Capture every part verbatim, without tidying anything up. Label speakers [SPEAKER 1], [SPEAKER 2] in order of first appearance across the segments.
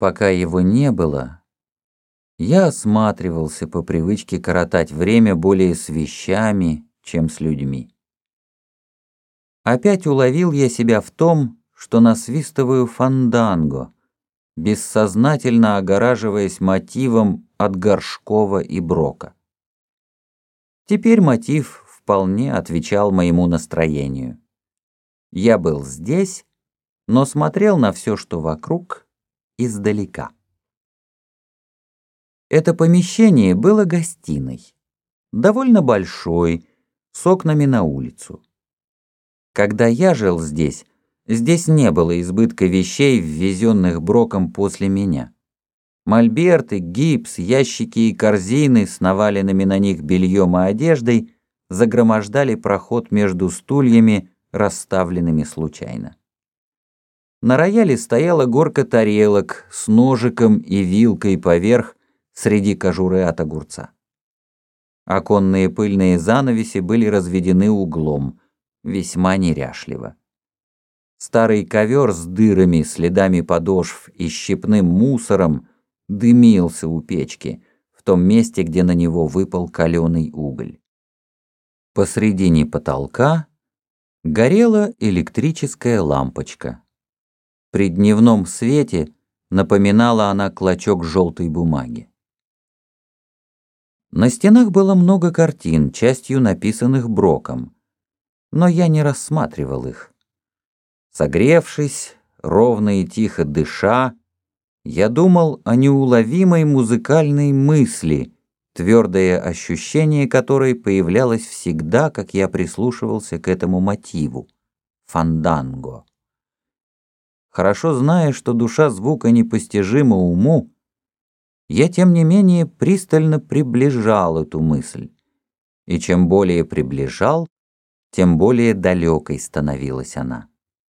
[SPEAKER 1] Пока его не было, я осматривался по привычке коротать время более с вещами, чем с людьми. Опять уловил я себя в том, что насвистываю фанданго, бессознательно огораживаясь мотивом от Горшкова и Брока. Теперь мотив вполне отвечал моему настроению. Я был здесь, но смотрел на все, что вокруг, издалека. Это помещение было гостиной, довольно большой, с окнами на улицу. Когда я жил здесь, здесь не было избытка вещей, ввезенных Броком после меня. Мольберты, гипс, ящики и корзины с наваленными на них бельем и одеждой загромождали проход между стульями, расставленными случайно. На рояле стояла горка тарелок с ножиком и вилкой поверх среди кожуры от огурца. Оконные пыльные занавеси были разведены углом, весьма неряшливо. Старый ковер с дырами, следами подошв и щепным мусором дымился у печки, в том месте, где на него выпал каленый уголь. Посредине потолка горела электрическая лампочка. При дневном свете напоминала она клочок желтой бумаги. На стенах было много картин, частью написанных Броком, но я не рассматривал их. Согревшись, ровно и тихо дыша, я думал о неуловимой музыкальной мысли, твердое ощущение которой появлялось всегда, как я прислушивался к этому мотиву — фанданго. Хорошо зная, что душа звука непостижима уму, я, тем не менее, пристально приближал эту мысль, и чем более приближал, тем более далекой становилась она.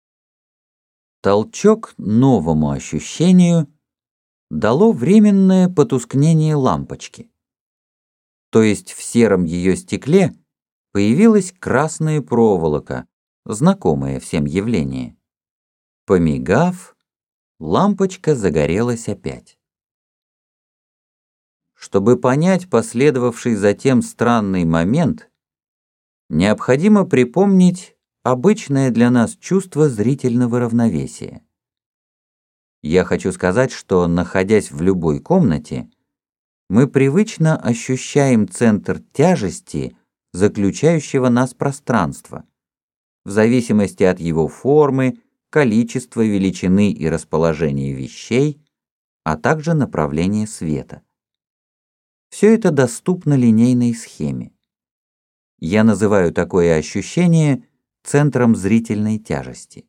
[SPEAKER 1] Толчок новому ощущению дало временное потускнение лампочки. То есть в сером ее стекле появилась красная проволока, знакомое всем явление. Помигав, лампочка загорелась опять. Чтобы понять последовавший затем странный момент, необходимо припомнить обычное для нас чувство зрительного равновесия. Я хочу сказать, что, находясь в любой комнате, мы привычно ощущаем центр тяжести, заключающего нас пространства, в зависимости от его формы, количества, величины и расположения вещей, а также направления света. Все это доступно линейной схеме. Я называю такое ощущение центром зрительной тяжести.